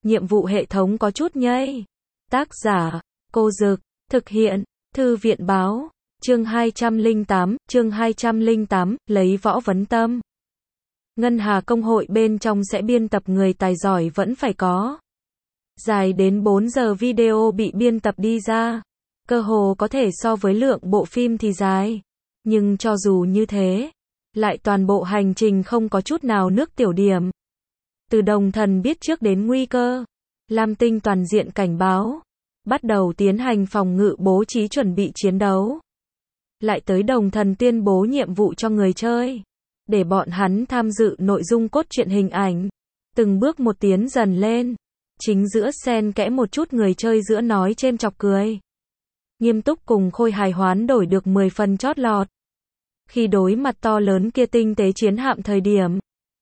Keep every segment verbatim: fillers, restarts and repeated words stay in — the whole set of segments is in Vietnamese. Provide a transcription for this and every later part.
nhiệm vụ hệ thống có chút nhây. Tác giả, Cô Dực, thực hiện, Thư viện Báo, chương hai trăm lẻ tám, chương hai trăm lẻ tám, lấy Võ Vấn Tâm. Ngân Hà Công hội bên trong sẽ biên tập người tài giỏi vẫn phải có. Dài đến bốn giờ video bị biên tập đi ra. Cơ hồ có thể so với lượng bộ phim thì dài. Nhưng cho dù như thế, lại toàn bộ hành trình không có chút nào nước tiểu điểm. Từ Đồng Thần biết trước đến nguy cơ, Lam Tinh toàn diện cảnh báo, bắt đầu tiến hành phòng ngự bố trí chuẩn bị chiến đấu. Lại tới Đồng Thần tuyên bố nhiệm vụ cho người chơi, để bọn hắn tham dự nội dung cốt truyện hình ảnh, từng bước một tiến dần lên. Chính giữa xen kẽ một chút người chơi giữa nói chêm chọc cười. Nghiêm túc cùng Khôi hài hoán đổi được mười phần chót lọt. Khi đối mặt to lớn kia tinh tế chiến hạm thời điểm,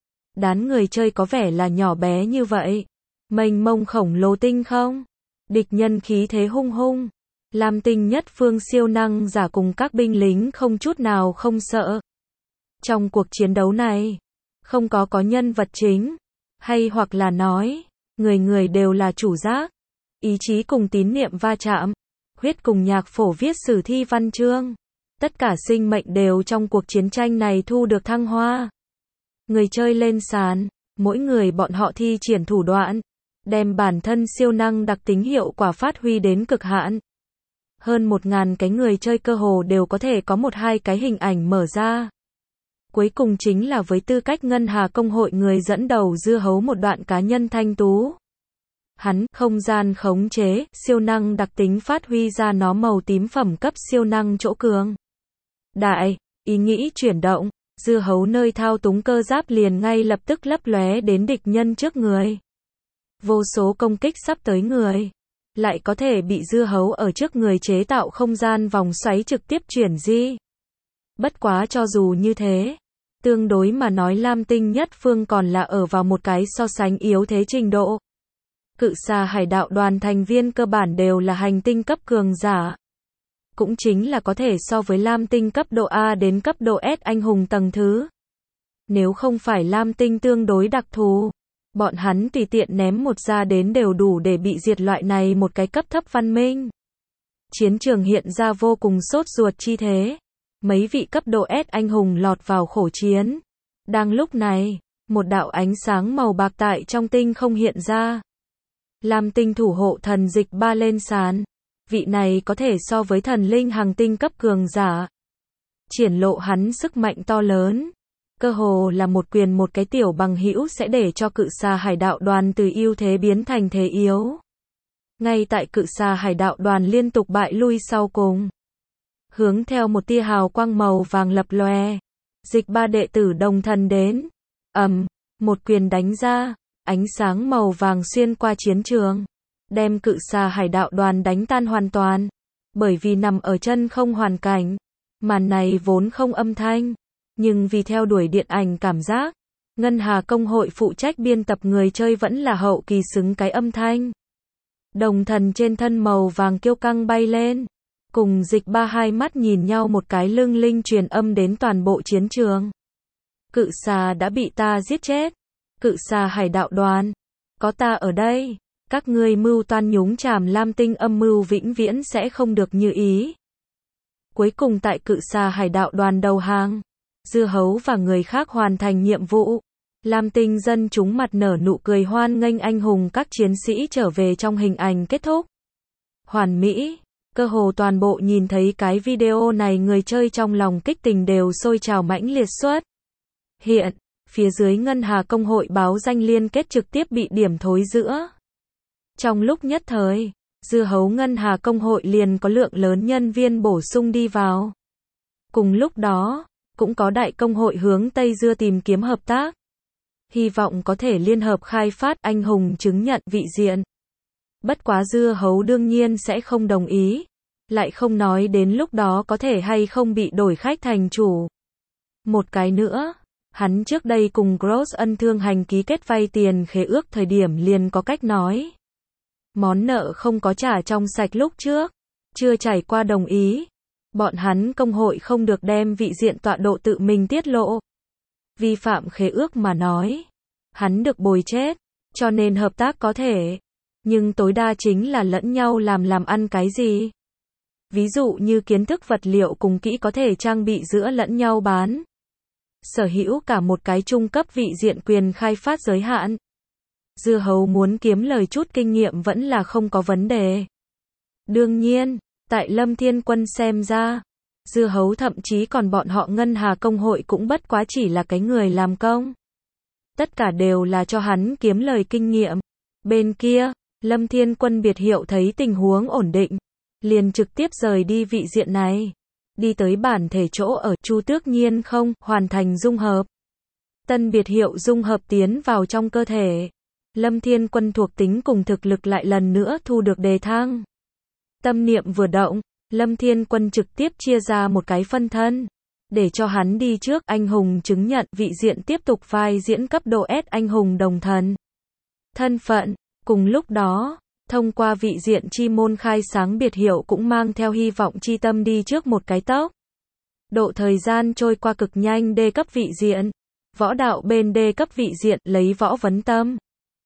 đám người chơi có vẻ là nhỏ bé như vậy. Mênh mông khổng lồ tinh không, địch nhân khí thế hung hung, Lam Tinh nhất phương siêu năng giả cùng các binh lính không chút nào không sợ. Trong cuộc chiến đấu này, không có có nhân vật chính, hay hoặc là nói, người người đều là chủ giác. Ý chí cùng tín niệm va chạm, huyết cùng nhạc phổ viết sử thi văn chương. Tất cả sinh mệnh đều trong cuộc chiến tranh này thu được thăng hoa. Người chơi lên sàn, mỗi người bọn họ thi triển thủ đoạn, đem bản thân siêu năng đặc tính hiệu quả phát huy đến cực hạn. Hơn một ngàn cái người chơi cơ hồ đều có thể có một hai cái hình ảnh mở ra. Cuối cùng chính là với tư cách Ngân Hà Công hội người dẫn đầu dưa hấu một đoạn cá nhân thanh tú. Hắn, không gian khống chế, siêu năng đặc tính phát huy ra nó màu tím phẩm cấp siêu năng chỗ cường. Đại, ý nghĩ chuyển động, dưa hấu nơi thao túng cơ giáp liền ngay lập tức lấp lóe đến địch nhân trước người. Vô số công kích sắp tới người, lại có thể bị dưa hấu ở trước người chế tạo không gian vòng xoáy trực tiếp chuyển di. Bất quá cho dù như thế, tương đối mà nói Lam Tinh nhất phương còn là ở vào một cái so sánh yếu thế trình độ. Cự xà hải đạo đoàn thành viên cơ bản đều là hành tinh cấp cường giả. Cũng chính là có thể so với Lam Tinh cấp độ A đến cấp độ S anh hùng tầng thứ. Nếu không phải Lam Tinh tương đối đặc thù, bọn hắn tùy tiện ném một ra đến đều đủ để bị diệt loại này một cái cấp thấp văn minh. Chiến trường hiện ra vô cùng sốt ruột chi thế. Mấy vị cấp độ S anh hùng lọt vào khổ chiến. Đang lúc này, một đạo ánh sáng màu bạc tại trong tinh không hiện ra. Lam Tinh thủ hộ thần dịch ba lên sàn. Vị này có thể so với thần linh hàng tinh cấp cường giả. Triển lộ hắn sức mạnh to lớn. Cơ hồ là một quyền một cái tiểu bằng hữu sẽ để cho cự xà hải đạo đoàn từ ưu thế biến thành thế yếu. Ngay tại cự xà hải đạo đoàn liên tục bại lui sau cùng. Hướng theo một tia hào quang màu vàng lập lòe. Dịch ba đệ tử Đồng Thần đến. Ầm, một quyền đánh ra. Ánh sáng màu vàng xuyên qua chiến trường. Đem cự xà hải đạo đoàn đánh tan hoàn toàn. Bởi vì nằm ở chân không hoàn cảnh. Màn này vốn không âm thanh. Nhưng vì theo đuổi điện ảnh cảm giác, Ngân Hà Công hội phụ trách biên tập người chơi vẫn là hậu kỳ xứng cái âm thanh. Đồng Thần trên thân màu vàng kiêu căng bay lên. Cùng dịch ba hai mắt nhìn nhau một cái lưng linh truyền âm đến toàn bộ chiến trường. Cự xà đã bị ta giết chết. Cự xà hải đạo đoàn. Có ta ở đây. Các ngươi mưu toan nhúng chàm Lam Tinh âm mưu vĩnh viễn sẽ không được như ý. Cuối cùng tại cự xà hải đạo đoàn đầu hàng. Dưa hấu và người khác hoàn thành nhiệm vụ. Lam Tinh dân chúng mặt nở nụ cười hoan nghênh anh hùng các chiến sĩ trở về trong hình ảnh kết thúc. Hoàn mỹ. Cơ hồ toàn bộ nhìn thấy cái video này người chơi trong lòng kích tình đều sôi trào mãnh liệt suốt. Hiện, phía dưới Ngân Hà Công hội báo danh liên kết trực tiếp bị điểm thối giữa. Trong lúc nhất thời, dưa hấu Ngân Hà Công hội liền có lượng lớn nhân viên bổ sung đi vào. Cùng lúc đó, cũng có đại công hội hướng Tây Dưa tìm kiếm hợp tác. Hy vọng có thể liên hợp khai phát anh hùng chứng nhận vị diện. Bất quá dưa hấu đương nhiên sẽ không đồng ý. Lại không nói đến lúc đó có thể hay không bị đổi khách thành chủ. Một cái nữa, hắn trước đây cùng Gross ân thương hành ký kết vay tiền khế ước thời điểm liền có cách nói. Món nợ không có trả trong sạch lúc trước, chưa trải qua đồng ý. Bọn hắn công hội không được đem vị diện tọa độ tự mình tiết lộ. Vi phạm khế ước mà nói, hắn được bồi chết. Cho nên hợp tác có thể, nhưng tối đa chính là lẫn nhau làm làm ăn cái gì. Ví dụ như kiến thức vật liệu cùng kỹ có thể trang bị giữa lẫn nhau bán. Sở hữu cả một cái trung cấp vị diện quyền khai phát giới hạn. Dưa hấu muốn kiếm lời chút kinh nghiệm vẫn là không có vấn đề. Đương nhiên, tại Lâm Thiên Quân xem ra, dưa hấu thậm chí còn bọn họ Ngân Hà Công hội cũng bất quá chỉ là cái người làm công. Tất cả đều là cho hắn kiếm lời kinh nghiệm. Bên kia, Lâm Thiên Quân biệt hiệu thấy tình huống ổn định, liền trực tiếp rời đi vị diện này. Đi tới bản thể chỗ ở Chu Tước Nhiên không, hoàn thành dung hợp. Tân biệt hiệu dung hợp tiến vào trong cơ thể. Lâm Thiên Quân thuộc tính cùng thực lực lại lần nữa thu được đề thăng. Tâm niệm vừa động, Lâm Thiên Quân trực tiếp chia ra một cái phân thân. Để cho hắn đi trước anh hùng chứng nhận vị diện tiếp tục vai diễn cấp độ S anh hùng đồng thần. Thân phận, cùng lúc đó, thông qua vị diện chi môn khai sáng biệt hiệu cũng mang theo hy vọng chi tâm đi trước một cái tốc. Độ thời gian trôi qua cực nhanh D cấp vị diện. Võ đạo bên D cấp vị diện lấy võ vấn tâm.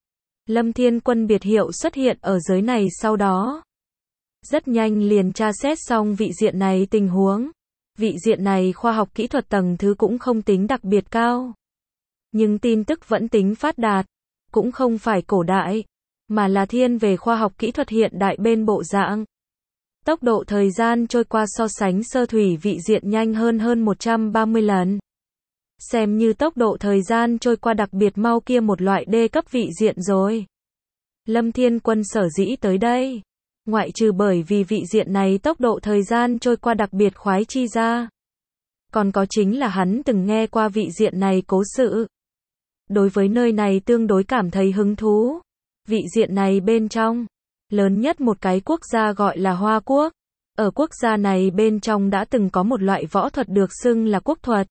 Lâm Thiên Quân biệt hiệu xuất hiện ở giới này sau đó. Rất nhanh liền tra xét xong vị diện này tình huống. Vị diện này khoa học kỹ thuật tầng thứ cũng không tính đặc biệt cao. Nhưng tin tức vẫn tính phát đạt. Cũng không phải cổ đại, mà là thiên về khoa học kỹ thuật hiện đại bên bộ dạng. Tốc độ thời gian trôi qua so sánh sơ thủy vị diện nhanh hơn hơn một trăm ba mươi lần. Xem như tốc độ thời gian trôi qua đặc biệt mau kia một loại D cấp vị diện rồi. Lâm Thiên Quân sở dĩ tới đây, ngoại trừ bởi vì vị diện này tốc độ thời gian trôi qua đặc biệt khoái chi ra. Còn có chính là hắn từng nghe qua vị diện này cố sự. Đối với nơi này tương đối cảm thấy hứng thú. Vị diện này bên trong, lớn nhất một cái quốc gia gọi là Hoa Quốc. Ở quốc gia này bên trong đã từng có một loại võ thuật được xưng là quốc thuật.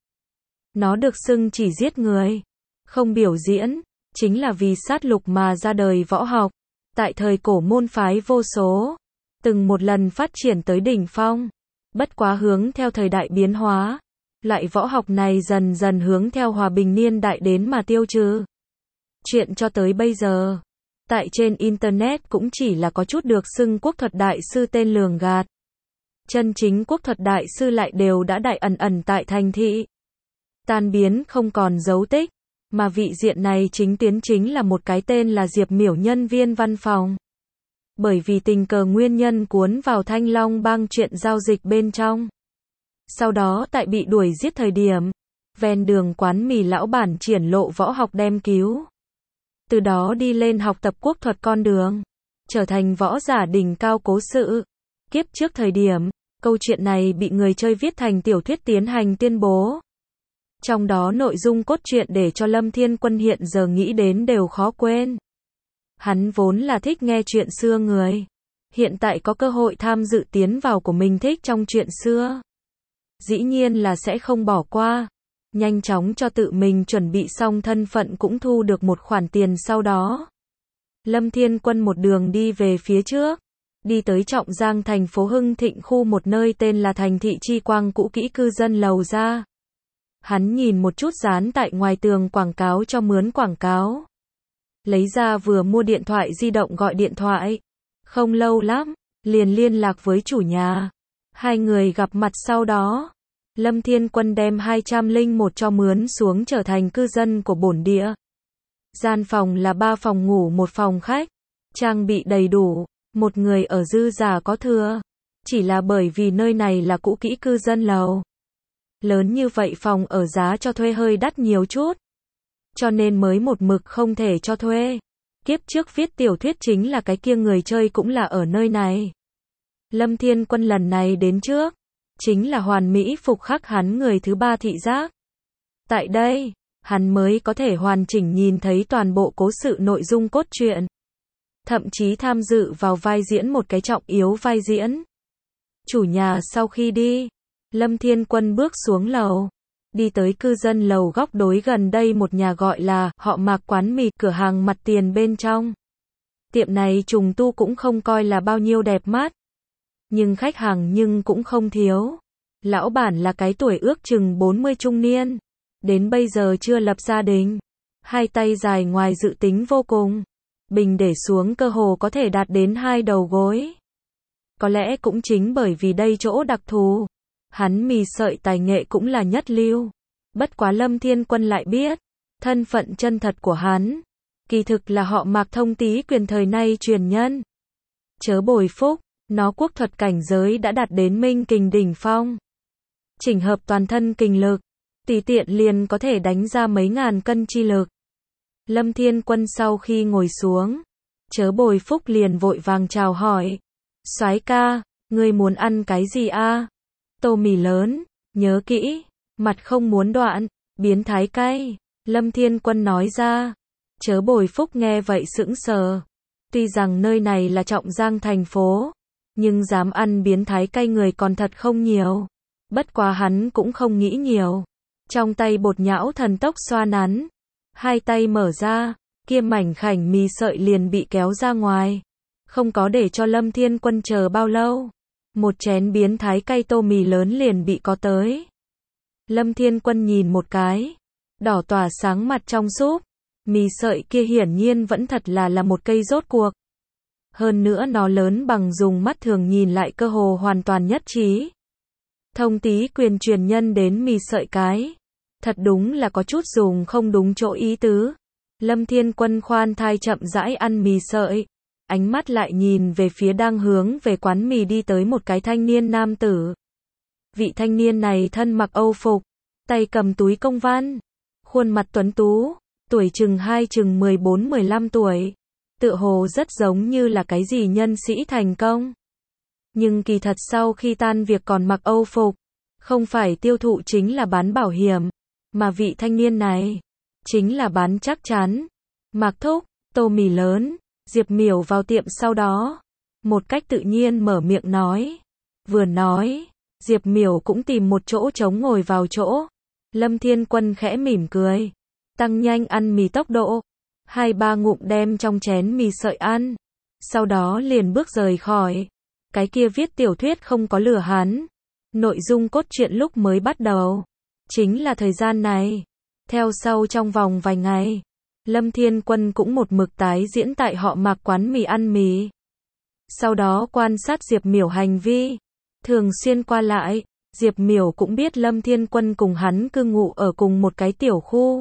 Nó được xưng chỉ giết người, không biểu diễn, chính là vì sát lục mà ra đời võ học. Tại thời cổ môn phái vô số, từng một lần phát triển tới đỉnh phong. Bất quá hướng theo thời đại biến hóa, loại võ học này dần dần hướng theo hòa bình niên đại đến mà tiêu trừ. Chuyện cho tới bây giờ, tại trên Internet cũng chỉ là có chút được xưng quốc thuật đại sư tên lường gạt. Chân chính quốc thuật đại sư lại đều đã đại ẩn ẩn tại thành thị. Tan biến không còn dấu tích, mà vị diện này chính tiến chính là một cái tên là Diệp Miểu nhân viên văn phòng. Bởi vì tình cờ nguyên nhân cuốn vào Thanh Long Bang chuyện giao dịch bên trong. Sau đó tại bị đuổi giết thời điểm, ven đường quán mì lão bản triển lộ võ học đem cứu. Từ đó đi lên học tập quốc thuật con đường, trở thành võ giả đỉnh cao cố sự. Kiếp trước thời điểm, câu chuyện này bị người chơi viết thành tiểu thuyết tiến hành tuyên bố. Trong đó nội dung cốt truyện để cho Lâm Thiên Quân hiện giờ nghĩ đến đều khó quên. Hắn vốn là thích nghe chuyện xưa người. Hiện tại có cơ hội tham dự tiến vào của mình thích trong chuyện xưa. Dĩ nhiên là sẽ không bỏ qua. Nhanh chóng cho tự mình chuẩn bị xong thân phận cũng thu được một khoản tiền sau đó. Lâm Thiên Quân một đường đi về phía trước. Đi tới Trọng Giang thành phố Hưng Thịnh khu một nơi tên là thành thị Chi Quang cũ kỹ cư dân lầu ra. Hắn nhìn một chút dán tại ngoài tường quảng cáo cho mướn quảng cáo. Lấy ra vừa mua điện thoại di động gọi điện thoại. Không lâu lắm, liền liên lạc với chủ nhà. Hai người gặp mặt sau đó. Lâm Thiên Quân đem hai trăm lẻ một cho mướn xuống trở thành cư dân của bổn địa. Gian phòng là ba phòng ngủ một phòng khách. Trang bị đầy đủ, một người ở dư giả có thừa. Chỉ là bởi vì nơi này là cũ kỹ cư dân lầu. Lớn như vậy phòng ở giá cho thuê hơi đắt nhiều chút. Cho nên mới một mực không thể cho thuê. Kiếp trước viết tiểu thuyết chính là cái kia người chơi cũng là ở nơi này. Lâm Thiên Quân lần này đến trước. Chính là hoàn mỹ phục khắc hắn người thứ ba thị giác. Tại đây, hắn mới có thể hoàn chỉnh nhìn thấy toàn bộ cố sự nội dung cốt truyện. Thậm chí tham dự vào vai diễn một cái trọng yếu vai diễn. Chủ nhà sau khi đi, Lâm Thiên Quân bước xuống lầu. Đi tới cư dân lầu góc đối gần đây một nhà gọi là Họ Mạc quán mì cửa hàng mặt tiền bên trong. Tiệm này trùng tu cũng không coi là bao nhiêu đẹp mắt. Nhưng khách hàng nhưng cũng không thiếu. Lão bản là cái tuổi ước chừng bốn mươi trung niên. Đến bây giờ chưa lập gia đình. Hai tay dài ngoài dự tính vô cùng. Bình để xuống cơ hồ có thể đạt đến hai đầu gối. Có lẽ cũng chính bởi vì đây chỗ đặc thù. Hắn mì sợi tài nghệ cũng là nhất lưu. Bất quá Lâm Thiên Quân lại biết, thân phận chân thật của hắn, kỳ thực là họ Mạc Thông Tý Quyền thời nay truyền nhân. Chớ bồi phúc, nó quốc thuật cảnh giới đã đạt đến minh kình đỉnh phong. Chỉnh hợp toàn thân kình lực, tùy tiện liền có thể đánh ra mấy ngàn cân chi lực. Lâm Thiên Quân sau khi ngồi xuống, chớ bồi phúc liền vội vàng chào hỏi. Soái ca, ngươi muốn ăn cái gì a? Tô mì lớn, nhớ kỹ, mặt không muốn đoạn, biến thái cay. Lâm Thiên Quân nói ra. Chớ bồi phúc nghe vậy sững sờ. Tuy rằng nơi này là Trọng Giang thành phố, nhưng dám ăn biến thái cay người còn thật không nhiều. Bất quá hắn cũng không nghĩ nhiều. Trong tay bột nhão thần tốc xoa nắn. Hai tay mở ra, kia mảnh khảnh mì sợi liền bị kéo ra ngoài. Không có để cho Lâm Thiên Quân chờ bao lâu. Một chén biến thái cay tô mì lớn liền bị có tới. Lâm Thiên Quân nhìn một cái. Đỏ tỏa sáng mặt trong súp. Mì sợi kia hiển nhiên vẫn thật là là một cây rốt cuộc. Hơn nữa nó lớn bằng dùng mắt thường nhìn lại cơ hồ hoàn toàn nhất trí. Thông Tý Quyền truyền nhân đến mì sợi cái. Thật đúng là có chút dùng không đúng chỗ ý tứ. Lâm Thiên Quân khoan thai chậm rãi ăn mì sợi. Ánh mắt lại nhìn về phía đang hướng về quán mì đi tới một cái thanh niên nam tử. Vị thanh niên này thân mặc Âu phục, tay cầm túi công văn, khuôn mặt tuấn tú, tuổi chừng hai chừng mười bốn mười lăm tuổi, tựa hồ rất giống như là cái gì nhân sĩ thành công. Nhưng kỳ thật sau khi tan việc còn mặc Âu phục, không phải tiêu thụ chính là bán bảo hiểm, mà vị thanh niên này chính là bán chắc chắn. Mạc thúc, tô mì lớn. Diệp Miểu vào tiệm sau đó, một cách tự nhiên mở miệng nói. Vừa nói, Diệp Miểu cũng tìm một chỗ trống ngồi vào chỗ. Lâm Thiên Quân khẽ mỉm cười, tăng nhanh ăn mì tốc độ, hai ba ngụm đem trong chén mì sợi ăn, sau đó liền bước rời khỏi. Cái kia viết tiểu thuyết không có lừa hắn. Nội dung cốt truyện lúc mới bắt đầu, chính là thời gian này. Theo sau trong vòng vài ngày, Lâm Thiên Quân cũng một mực tái diễn tại họ Mạc quán mì ăn mì. Sau đó quan sát Diệp Miểu hành vi, thường xuyên qua lại, Diệp Miểu cũng biết Lâm Thiên Quân cùng hắn cư ngụ ở cùng một cái tiểu khu.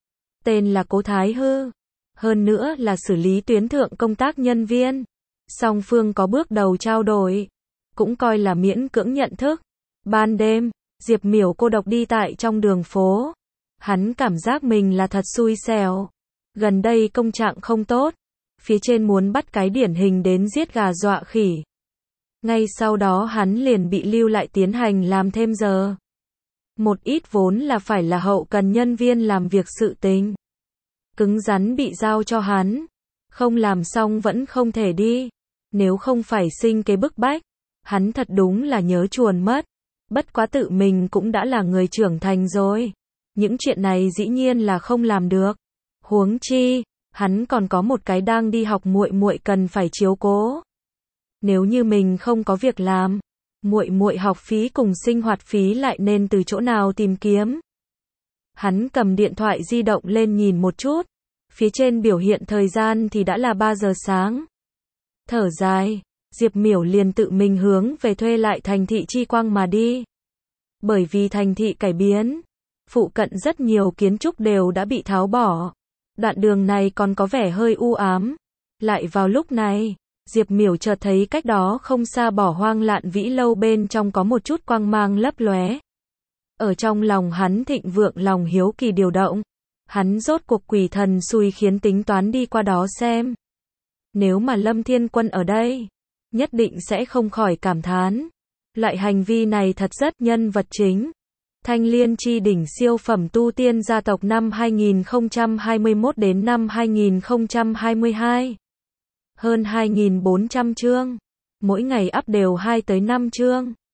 Tên là Cố Thái Hư. Hơn nữa là xử lý tuyến thượng công tác nhân viên. Song phương có bước đầu trao đổi, cũng coi là miễn cưỡng nhận thức. Ban đêm, Diệp Miểu cô độc đi tại trong đường phố. Hắn cảm giác mình là thật xui xẻo. Gần đây công trạng không tốt, phía trên muốn bắt cái điển hình đến giết gà dọa khỉ. Ngay sau đó hắn liền bị lưu lại tiến hành làm thêm giờ. Một ít vốn là phải là hậu cần nhân viên làm việc sự tình, cứng rắn bị giao cho hắn. Không làm xong vẫn không thể đi. Nếu không phải sinh kế bức bách, hắn thật đúng là nhớ chuồn mất. Bất quá tự mình cũng đã là người trưởng thành rồi. Những chuyện này dĩ nhiên là không làm được. Huống chi, hắn còn có một cái đang đi học muội muội cần phải chiếu cố. Nếu như mình không có việc làm, muội muội học phí cùng sinh hoạt phí lại nên từ chỗ nào tìm kiếm. Hắn cầm điện thoại di động lên nhìn một chút, phía trên biểu hiện thời gian thì đã là ba giờ sáng. Thở dài, Diệp Miểu liền tự mình hướng về thuê lại thành thị Chi Quang mà đi. Bởi vì thành thị cải biến, phụ cận rất nhiều kiến trúc đều đã bị tháo bỏ. Đoạn đường này còn có vẻ hơi u ám. Lại vào lúc này, Diệp Miểu chợt thấy cách đó không xa bỏ hoang Lạn Vĩ lâu bên trong có một chút quang mang lấp lóe. Ở trong lòng hắn thịnh vượng lòng hiếu kỳ điều động. Hắn rốt cuộc quỷ thần xui khiến tính toán đi qua đó xem. Nếu mà Lâm Thiên Quân ở đây, nhất định sẽ không khỏi cảm thán. Loại hành vi này thật rất nhân vật chính. Thanh Liên chi đỉnh siêu phẩm tu tiên gia tộc năm hai nghìn không trăm hai mươi mốt đến năm hai nghìn không trăm hai mươi hai. Hơn hai nghìn bốn trăm chương. Mỗi ngày up đều hai tới năm chương.